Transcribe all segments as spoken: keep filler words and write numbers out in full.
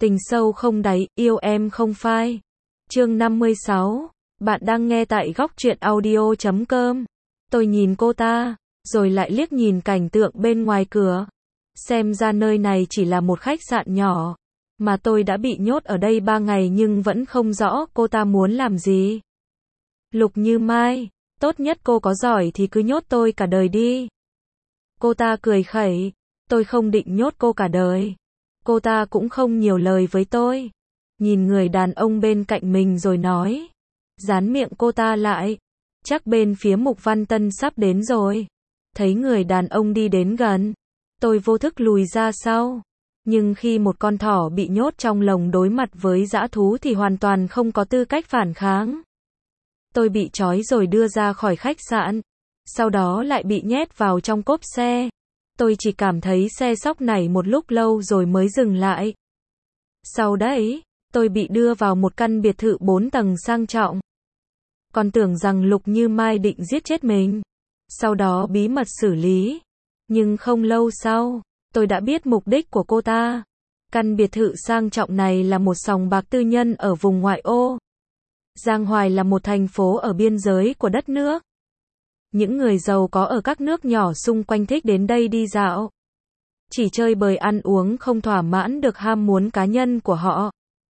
Tình sâu không đáy, yêu em không phai. Chương năm mươi sáu. Bạn đang nghe tại góc truyện audio chấm com. Tôi nhìn cô ta, rồi lại liếc nhìn cảnh tượng bên ngoài cửa. Xem ra nơi này chỉ là một khách sạn nhỏ, mà tôi đã bị nhốt ở đây ba ngày nhưng vẫn không rõ cô ta muốn làm gì. Lục Như Mai, tốt nhất cô có giỏi thì cứ nhốt tôi cả đời đi. Cô ta cười khẩy, tôi không định nhốt cô cả đời. Cô ta cũng không nhiều lời với tôi. Nhìn người đàn ông bên cạnh mình rồi nói. Dán miệng cô ta lại. Chắc bên phía Mục Văn Tân sắp đến rồi. Thấy người đàn ông đi đến gần, tôi vô thức lùi ra sau. Nhưng khi một con thỏ bị nhốt trong lồng đối mặt với dã thú thì hoàn toàn không có tư cách phản kháng. Tôi bị trói rồi đưa ra khỏi khách sạn. Sau đó lại bị nhét vào trong cốp xe. Tôi chỉ cảm thấy xe sóc nảy một lúc lâu rồi mới dừng lại. Sau đấy, tôi bị đưa vào một căn biệt thự bốn tầng sang trọng. Còn tưởng rằng Lục Như Mai định giết chết mình, sau đó bí mật xử lý. Nhưng không lâu sau, tôi đã biết mục đích của cô ta. Căn biệt thự sang trọng này là một sòng bạc tư nhân ở vùng ngoại ô. Giang Hoài là một thành phố ở biên giới của đất nước. Những người giàu có ở các nước nhỏ xung quanh thích đến đây đi dạo. Chỉ chơi bời ăn uống không thỏa mãn được ham muốn cá nhân của họ.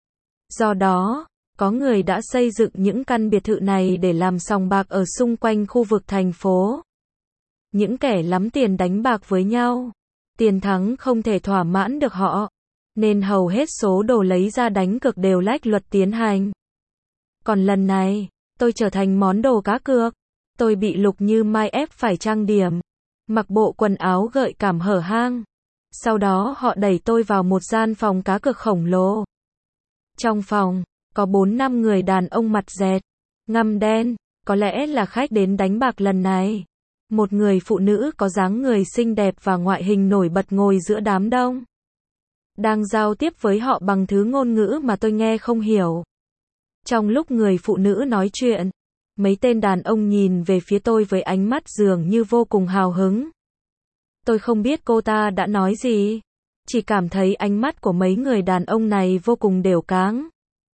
Do đó, có người đã xây dựng những căn biệt thự này để làm sòng bạc ở xung quanh khu vực thành phố. Những kẻ lắm tiền đánh bạc với nhau. Tiền thắng không thể thỏa mãn được họ, nên hầu hết số đồ lấy ra đánh cược đều lách luật tiến hành. Còn lần này, tôi trở thành món đồ cá cược. Tôi bị Lục Như Mai ép phải trang điểm, mặc bộ quần áo gợi cảm hở hang. Sau đó họ đẩy tôi vào một gian phòng cá cược khổng lồ. Trong phòng, có bốn năm người đàn ông mặt dẹt, ngăm đen, có lẽ là khách đến đánh bạc lần này. Một người phụ nữ có dáng người xinh đẹp và ngoại hình nổi bật ngồi giữa đám đông. Đang giao tiếp với họ bằng thứ ngôn ngữ mà tôi nghe không hiểu. Trong lúc người phụ nữ nói chuyện, mấy tên đàn ông nhìn về phía tôi với ánh mắt dường như vô cùng hào hứng. Tôi không biết cô ta đã nói gì, chỉ cảm thấy ánh mắt của mấy người đàn ông này vô cùng đều cáng.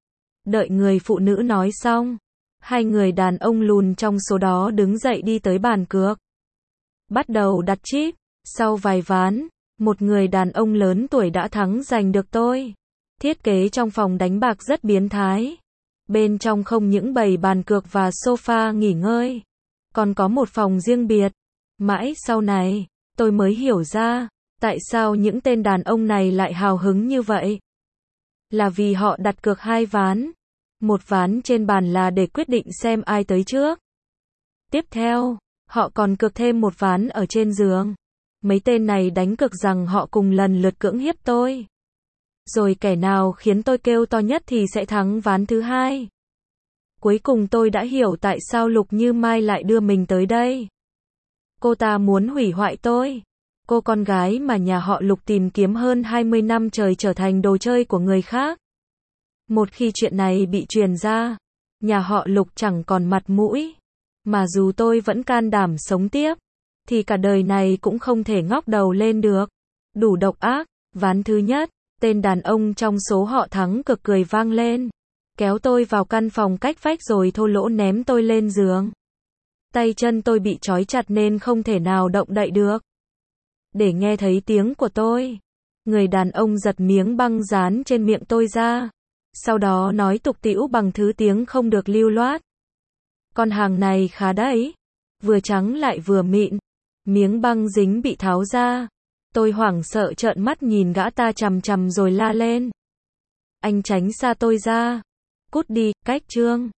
Đợi người phụ nữ nói xong, hai người đàn ông lùn trong số đó đứng dậy đi tới bàn cược. Bắt đầu đặt chip, sau vài ván, một người đàn ông lớn tuổi đã thắng giành được tôi. Thiết kế trong phòng đánh bạc rất biến thái. Bên trong không những bày bàn cược và sofa nghỉ ngơi, còn có một phòng riêng biệt. Mãi sau này, tôi mới hiểu ra, tại sao những tên đàn ông này lại hào hứng như vậy. Là vì họ đặt cược hai ván. Một ván trên bàn là để quyết định xem ai tới trước. Tiếp theo, họ còn cược thêm một ván ở trên giường. Mấy tên này đánh cược rằng họ cùng lần lượt cưỡng hiếp tôi. Rồi kẻ nào khiến tôi kêu to nhất thì sẽ thắng ván thứ hai. Cuối cùng tôi đã hiểu tại sao Lục Như Mai lại đưa mình tới đây. Cô ta muốn hủy hoại tôi. Cô con gái mà nhà họ Lục tìm kiếm hơn hai mươi năm trời trở thành đồ chơi của người khác. Một khi chuyện này bị truyền ra, nhà họ Lục chẳng còn mặt mũi. Mà dù tôi vẫn can đảm sống tiếp, thì cả đời này cũng không thể ngóc đầu lên được. Đủ độc ác. Ván thứ nhất, tên đàn ông trong số họ thắng cực cười vang lên. Kéo tôi vào căn phòng cách vách rồi thô lỗ ném tôi lên giường. Tay chân tôi bị trói chặt nên không thể nào động đậy được. Để nghe thấy tiếng của tôi, người đàn ông giật miếng băng dán trên miệng tôi ra. Sau đó nói tục tĩu bằng thứ tiếng không được lưu loát. Con hàng này khá đấy. Vừa trắng lại vừa mịn. Miếng băng dính bị tháo ra. Tôi hoảng sợ trợn mắt nhìn gã ta chằm chằm rồi la lên. Anh tránh xa tôi ra. Cút đi, cách trương.